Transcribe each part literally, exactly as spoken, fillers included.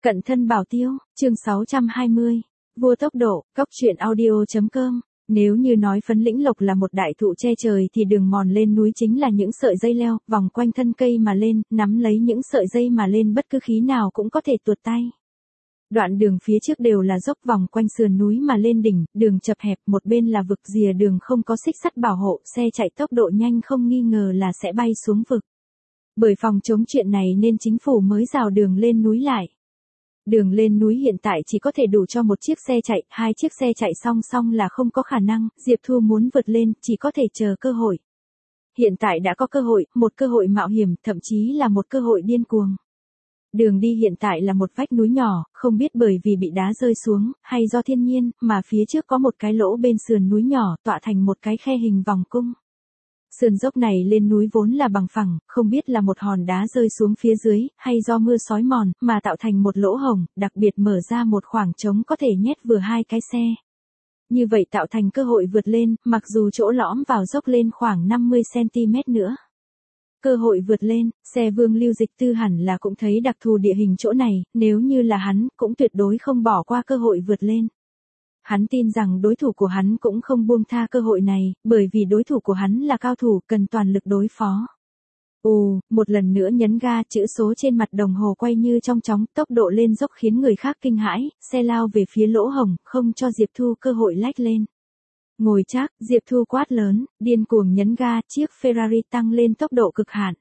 Cận thân bảo tiêu, chương sáu trăm hai mươi. Vua tốc độ, cóc truyện audio.com. Nếu như nói Phấn Lĩnh Lộc là một đại thụ che trời thì đường mòn lên núi chính là những sợi dây leo, vòng quanh thân cây mà lên, nắm lấy những sợi dây mà lên bất cứ khí nào cũng có thể tuột tay. Đoạn đường phía trước đều là dốc vòng quanh sườn núi mà lên đỉnh, đường chập hẹp, một bên là vực rìa đường không có xích sắt bảo hộ, xe chạy tốc độ nhanh không nghi ngờ là sẽ bay xuống vực. Bởi phòng chống chuyện này nên chính phủ mới rào đường lên núi lại. Đường lên núi hiện tại chỉ có thể đủ cho một chiếc xe chạy, hai chiếc xe chạy song song là không có khả năng, Diệp Thu muốn vượt lên, chỉ có thể chờ cơ hội. Hiện tại đã có cơ hội, một cơ hội mạo hiểm, thậm chí là một cơ hội điên cuồng. Đường đi hiện tại là một vách núi nhỏ, không biết bởi vì bị đá rơi xuống, hay do thiên nhiên, mà phía trước có một cái lỗ bên sườn núi nhỏ, tọa thành một cái khe hình vòng cung. Sườn dốc này lên núi vốn là bằng phẳng, không biết là một hòn đá rơi xuống phía dưới, hay do mưa xói mòn, mà tạo thành một lỗ hổng, đặc biệt mở ra một khoảng trống có thể nhét vừa hai cái xe. Như vậy tạo thành cơ hội vượt lên, mặc dù chỗ lõm vào dốc lên khoảng năm mươi xăng ti mét nữa. Cơ hội vượt lên, xe Vương Lưu Dịch Tư hẳn là cũng thấy đặc thù địa hình chỗ này, nếu như là hắn, cũng tuyệt đối không bỏ qua cơ hội vượt lên. Hắn tin rằng đối thủ của hắn cũng không buông tha cơ hội này, bởi vì đối thủ của hắn là cao thủ, cần toàn lực đối phó. Ồ, một lần nữa nhấn ga, chữ số trên mặt đồng hồ quay như trong chóng, tốc độ lên dốc khiến người khác kinh hãi, xe lao về phía lỗ hổng, không cho Diệp Thu cơ hội lách lên. Ngồi chắc, Diệp Thu quát lớn, điên cuồng nhấn ga, chiếc Ferrari tăng lên tốc độ cực hạn.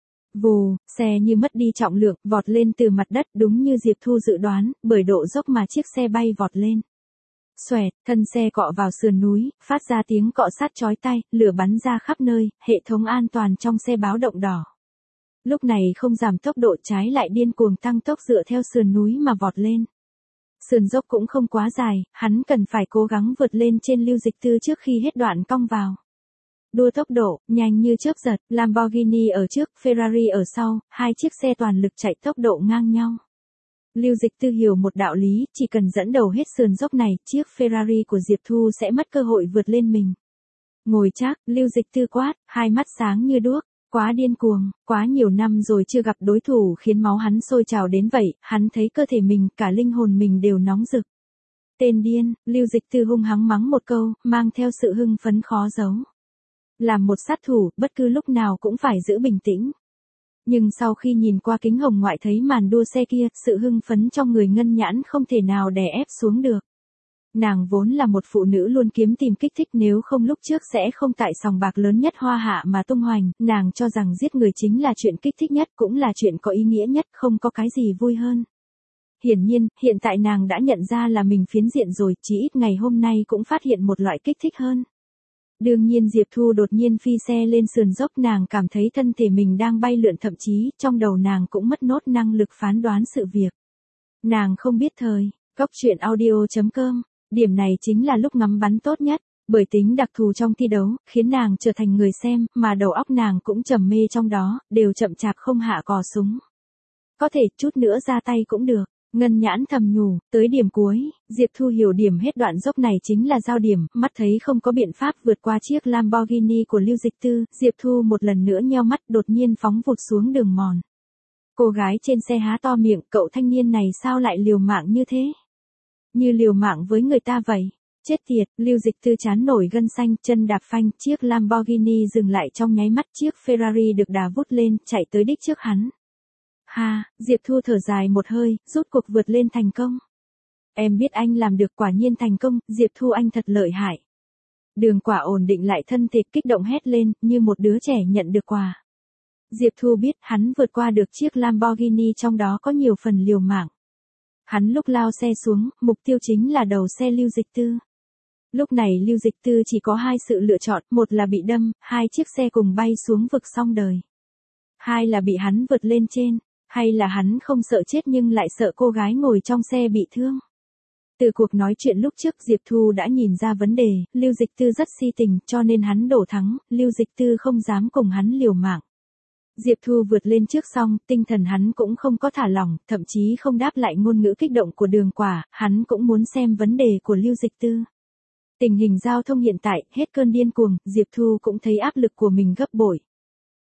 Vù, xe như mất đi trọng lượng, vọt lên từ mặt đất đúng như Diệp Thu dự đoán, bởi độ dốc mà chiếc xe bay vọt lên. Xoẹt, thân xe cọ vào sườn núi, phát ra tiếng cọ sát chói tai, lửa bắn ra khắp nơi, hệ thống an toàn trong xe báo động đỏ. Lúc này không giảm tốc độ, trái lại điên cuồng tăng tốc dựa theo sườn núi mà vọt lên. Sườn dốc cũng không quá dài, hắn cần phải cố gắng vượt lên trên Lưu Dịch Tư trước khi hết đoạn cong vào. Đua tốc độ, nhanh như chớp giật, Lamborghini ở trước, Ferrari ở sau, hai chiếc xe toàn lực chạy tốc độ ngang nhau. Lưu Dịch Tư hiểu một đạo lý, chỉ cần dẫn đầu hết sườn dốc này, chiếc Ferrari của Diệp Thu sẽ mất cơ hội vượt lên mình. Ngồi chắc, Lưu Dịch Tư quát, hai mắt sáng như đuốc, quá điên cuồng, quá nhiều năm rồi chưa gặp đối thủ khiến máu hắn sôi trào đến vậy, hắn thấy cơ thể mình, cả linh hồn mình đều nóng rực. Tên điên, Lưu Dịch Tư hung hăng mắng một câu, mang theo sự hưng phấn khó giấu. Làm một sát thủ, bất cứ lúc nào cũng phải giữ bình tĩnh. Nhưng sau khi nhìn qua kính hồng ngoại thấy màn đua xe kia, sự hưng phấn trong người Ngân Nhãn không thể nào đè ép xuống được. Nàng vốn là một phụ nữ luôn kiếm tìm kích thích, nếu không lúc trước sẽ không tại sòng bạc lớn nhất Hoa Hạ mà tung hoành, nàng cho rằng giết người chính là chuyện kích thích nhất, cũng là chuyện có ý nghĩa nhất, không có cái gì vui hơn. Hiển nhiên, hiện tại nàng đã nhận ra là mình phiến diện rồi, chỉ ít ngày hôm nay cũng phát hiện một loại kích thích hơn. Đương nhiên Diệp Thu đột nhiên phi xe lên sườn dốc, nàng cảm thấy thân thể mình đang bay lượn, thậm chí, trong đầu nàng cũng mất nốt năng lực phán đoán sự việc. Nàng không biết thời, cóc truyện audio.com, điểm này chính là lúc ngắm bắn tốt nhất, bởi tính đặc thù trong thi đấu, khiến nàng trở thành người xem, mà đầu óc nàng cũng trầm mê trong đó, đều chậm chạp không hạ cò súng. Có thể chút nữa ra tay cũng được. Ngân Nhãn thầm nhủ, tới điểm cuối, Diệp Thu hiểu điểm hết đoạn dốc này chính là giao điểm, mắt thấy không có biện pháp vượt qua chiếc Lamborghini của Lưu Dịch Tư, Diệp Thu một lần nữa nheo mắt, đột nhiên phóng vụt xuống đường mòn. Cô gái trên xe há to miệng, cậu thanh niên này sao lại liều mạng như thế? Như liều mạng với người ta vậy. Chết tiệt, Lưu Dịch Tư chán nổi gân xanh, chân đạp phanh, chiếc Lamborghini dừng lại trong nháy mắt, chiếc Ferrari được đà vút lên, chạy tới đích trước hắn. Ha, Diệp Thu thở dài một hơi, rút cuộc vượt lên thành công. Em biết anh làm được, quả nhiên thành công, Diệp Thu anh thật lợi hại. Đường Quả ổn định lại thân thể, kích động hét lên, như một đứa trẻ nhận được quà. Diệp Thu biết hắn vượt qua được chiếc Lamborghini, trong đó có nhiều phần liều mạng. Hắn lúc lao xe xuống, mục tiêu chính là đầu xe Lưu Dịch Tư. Lúc này Lưu Dịch Tư chỉ có hai sự lựa chọn, một là bị đâm, hai chiếc xe cùng bay xuống vực xong đời. Hai là bị hắn vượt lên trên. Hay là hắn không sợ chết nhưng lại sợ cô gái ngồi trong xe bị thương. Từ cuộc nói chuyện lúc trước Diệp Thu đã nhìn ra vấn đề, Lưu Dịch Tư rất si tình cho nên hắn đổ thắng, Lưu Dịch Tư không dám cùng hắn liều mạng. Diệp Thu vượt lên trước xong, tinh thần hắn cũng không có thả lỏng, thậm chí không đáp lại ngôn ngữ kích động của Đường Quả, hắn cũng muốn xem vấn đề của Lưu Dịch Tư. Tình hình giao thông hiện tại, hết cơn điên cuồng, Diệp Thu cũng thấy áp lực của mình gấp bội.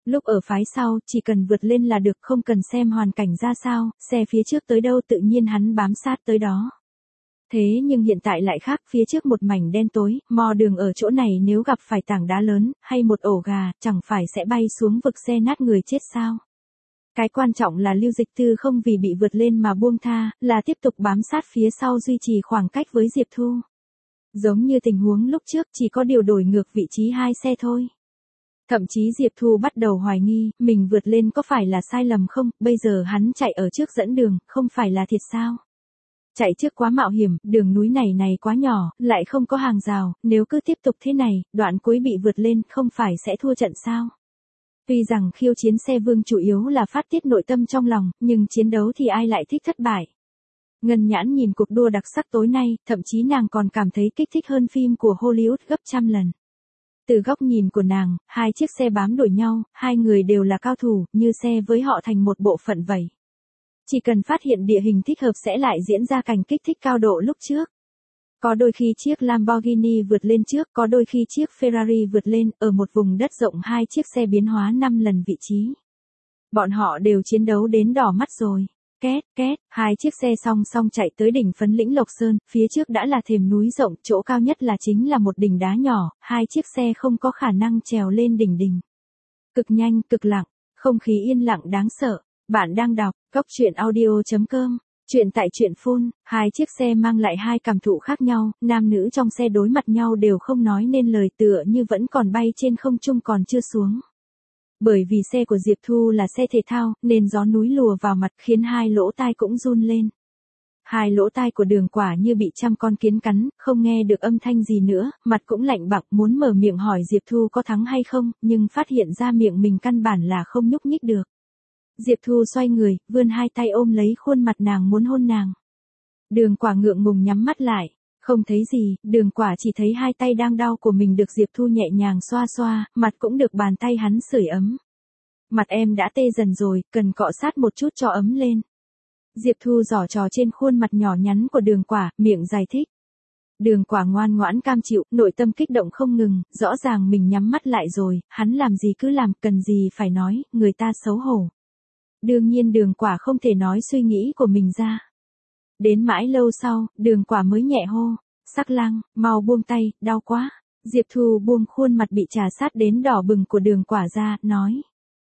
Lúc ở phái sau, chỉ cần vượt lên là được, không cần xem hoàn cảnh ra sao, xe phía trước tới đâu tự nhiên hắn bám sát tới đó. Thế nhưng hiện tại lại khác, phía trước một mảnh đen tối, mò đường ở chỗ này nếu gặp phải tảng đá lớn, hay một ổ gà, chẳng phải sẽ bay xuống vực xe nát người chết sao? Cái quan trọng là Lưu Dịch Tư không vì bị vượt lên mà buông tha, là tiếp tục bám sát phía sau duy trì khoảng cách với Diệp Thu. Giống như tình huống lúc trước, chỉ có điều đổi ngược vị trí hai xe thôi. Thậm chí Diệp Thu bắt đầu hoài nghi, mình vượt lên có phải là sai lầm không, bây giờ hắn chạy ở trước dẫn đường, không phải là thiệt sao? Chạy trước quá mạo hiểm, đường núi này này quá nhỏ, lại không có hàng rào, nếu cứ tiếp tục thế này, đoạn cuối bị vượt lên, không phải sẽ thua trận sao? Tuy rằng khiêu chiến xe vương chủ yếu là phát tiết nội tâm trong lòng, nhưng chiến đấu thì ai lại thích thất bại. Ngân Nhãn nhìn cuộc đua đặc sắc tối nay, thậm chí nàng còn cảm thấy kích thích hơn phim của Hollywood gấp trăm lần. Từ góc nhìn của nàng, hai chiếc xe bám đuổi nhau, hai người đều là cao thủ, như xe với họ thành một bộ phận vậy. Chỉ cần phát hiện địa hình thích hợp sẽ lại diễn ra cảnh kích thích cao độ lúc trước. Có đôi khi chiếc Lamborghini vượt lên trước, có đôi khi chiếc Ferrari vượt lên, ở một vùng đất rộng hai chiếc xe biến hóa năm lần vị trí. Bọn họ đều chiến đấu đến đỏ mắt rồi. Két, két, hai chiếc xe song song chạy tới đỉnh Phấn Lĩnh Lộc Sơn, phía trước đã là thềm núi rộng, chỗ cao nhất là chính là một đỉnh đá nhỏ, hai chiếc xe không có khả năng trèo lên đỉnh đỉnh. Cực nhanh, cực lặng, không khí yên lặng đáng sợ. Bạn đang đọc, Cốc Truyện Audio chấm com. Chuyện tại truyện phun, hai chiếc xe mang lại hai cảm thụ khác nhau, nam nữ trong xe đối mặt nhau đều không nói nên lời, tựa như vẫn còn bay trên không trung còn chưa xuống. Bởi vì xe của Diệp Thu là xe thể thao, nên gió núi lùa vào mặt khiến hai lỗ tai cũng run lên. Hai lỗ tai của Đường Quả như bị trăm con kiến cắn, không nghe được âm thanh gì nữa, mặt cũng lạnh bặc, muốn mở miệng hỏi Diệp Thu có thắng hay không, nhưng phát hiện ra miệng mình căn bản là không nhúc nhích được. Diệp Thu xoay người, vươn hai tay ôm lấy khuôn mặt nàng muốn hôn nàng. Đường Quả ngượng ngùng nhắm mắt lại, không thấy gì, Đường Quả chỉ thấy hai tay đang đau của mình được Diệp Thu nhẹ nhàng xoa xoa, mặt cũng được bàn tay hắn sưởi ấm. Mặt em đã tê dần rồi, cần cọ sát một chút cho ấm lên. Diệp Thu giở trò trên khuôn mặt nhỏ nhắn của Đường Quả, miệng giải thích. Đường Quả ngoan ngoãn cam chịu, nội tâm kích động không ngừng, rõ ràng mình nhắm mắt lại rồi, hắn làm gì cứ làm, cần gì phải nói, người ta xấu hổ. Đương nhiên Đường Quả không thể nói suy nghĩ của mình ra. Đến mãi lâu sau, Đường Quả mới nhẹ hô, Sắc Lang, mau buông tay, đau quá. Diệp Thu buông khuôn mặt bị trà sát đến đỏ bừng của Đường Quả ra, nói.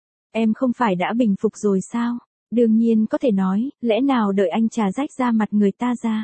Em không phải đã bình phục rồi sao? Đương nhiên có thể nói, lẽ nào đợi anh trà rách da mặt người ta ra?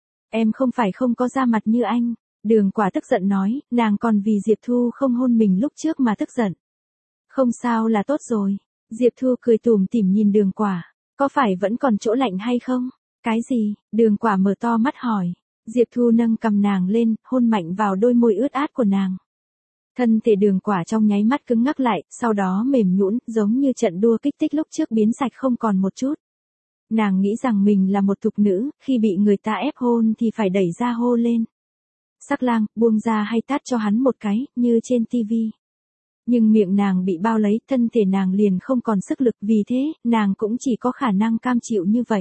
Em không phải không có da mặt như anh. Đường Quả tức giận nói, nàng còn vì Diệp Thu không hôn mình lúc trước mà tức giận. Không sao là tốt rồi. Diệp Thu cười tủm tỉm nhìn Đường Quả, có phải vẫn còn chỗ lạnh hay không? Cái gì? Đường Quả mở to mắt hỏi. Diệp Thu nâng cầm nàng lên, hôn mạnh vào đôi môi ướt át của nàng. Thân thể Đường Quả trong nháy mắt cứng ngắc lại, sau đó mềm nhũn, giống như trận đua kích thích lúc trước biến sạch không còn một chút. Nàng nghĩ rằng mình là một thục nữ, khi bị người ta ép hôn thì phải đẩy ra hô lên. Sắc Lang, buông ra hay tát cho hắn một cái, như trên tivi. Nhưng miệng nàng bị bao lấy, thân thể nàng liền không còn sức lực, vì thế, nàng cũng chỉ có khả năng cam chịu như vậy.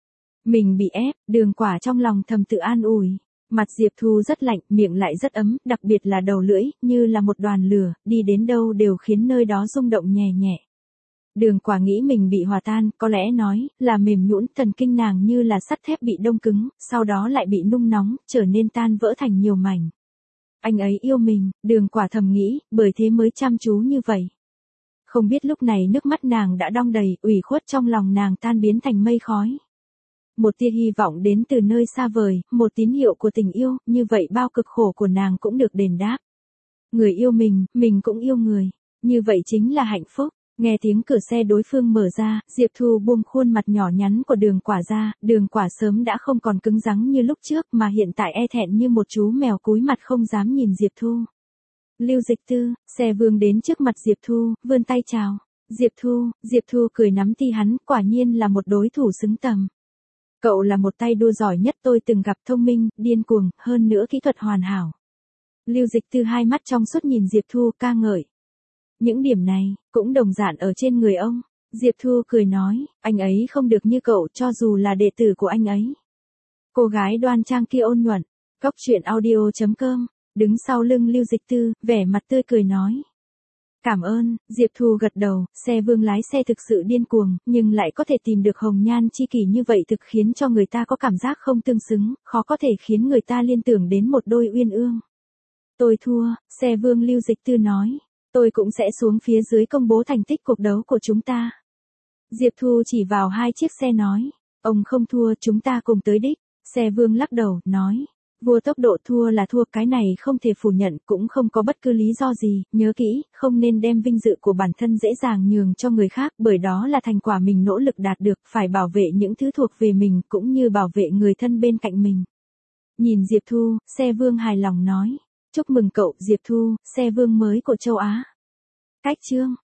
Mình bị ép, Đường Quả trong lòng thầm tự an ủi. Mặt Diệp Thu rất lạnh, miệng lại rất ấm, đặc biệt là đầu lưỡi, như là một đoàn lửa, đi đến đâu đều khiến nơi đó rung động nhẹ nhẹ. Đường Quả nghĩ mình bị hòa tan, có lẽ nói, là mềm nhũn, thần kinh nàng như là sắt thép bị đông cứng, sau đó lại bị nung nóng, trở nên tan vỡ thành nhiều mảnh. Anh ấy yêu mình, Đường Quả thầm nghĩ, bởi thế mới chăm chú như vậy. Không biết lúc này nước mắt nàng đã đong đầy, ủy khuất trong lòng nàng tan biến thành mây khói. Một tia hy vọng đến từ nơi xa vời, một tín hiệu của tình yêu, như vậy bao cực khổ của nàng cũng được đền đáp. Người yêu mình, mình cũng yêu người, như vậy chính là hạnh phúc. Nghe tiếng cửa xe đối phương mở ra, Diệp Thu buông khuôn mặt nhỏ nhắn của Đường Quả ra, Đường Quả sớm đã không còn cứng rắn như lúc trước mà hiện tại e thẹn như một chú mèo cúi mặt không dám nhìn Diệp Thu. Lưu Dịch Tư, xe vương đến trước mặt Diệp Thu, vươn tay chào. Diệp Thu, Diệp Thu cười nắm tay hắn, quả nhiên là một đối thủ xứng tầm. Cậu là một tay đua giỏi nhất tôi từng gặp, thông minh, điên cuồng, hơn nữa kỹ thuật hoàn hảo. Lưu Dịch Tư hai mắt trong suốt nhìn Diệp Thu ca ngợi. Những điểm này, cũng đồng dạng ở trên người ông. Diệp Thu cười nói, anh ấy không được như cậu cho dù là đệ tử của anh ấy. Cô gái đoan trang kia ôn nhuận. Cốc Truyện Audio chấm com, đứng sau lưng Lưu Dịch Tư, vẻ mặt tươi cười nói. Cảm ơn, Diệp Thu gật đầu, xe Vương lái xe thực sự điên cuồng, nhưng lại có thể tìm được hồng nhan chi kỷ như vậy thực khiến cho người ta có cảm giác không tương xứng, khó có thể khiến người ta liên tưởng đến một đôi uyên ương. Tôi thua, xe Vương Lưu Dịch Tư nói. Tôi cũng sẽ xuống phía dưới công bố thành tích cuộc đấu của chúng ta. Diệp Thu chỉ vào hai chiếc xe nói. Ông không thua, chúng ta cùng tới đích. Xe Vương lắc đầu, nói. Vua tốc độ thua là thua, cái này không thể phủ nhận, cũng không có bất cứ lý do gì, nhớ kỹ, không nên đem vinh dự của bản thân dễ dàng nhường cho người khác, bởi đó là thành quả mình nỗ lực đạt được, phải bảo vệ những thứ thuộc về mình, cũng như bảo vệ người thân bên cạnh mình. Nhìn Diệp Thu, xe Vương hài lòng nói. Chúc mừng cậu, Diệp Thu, xe Vương mới của châu Á. Cách chương.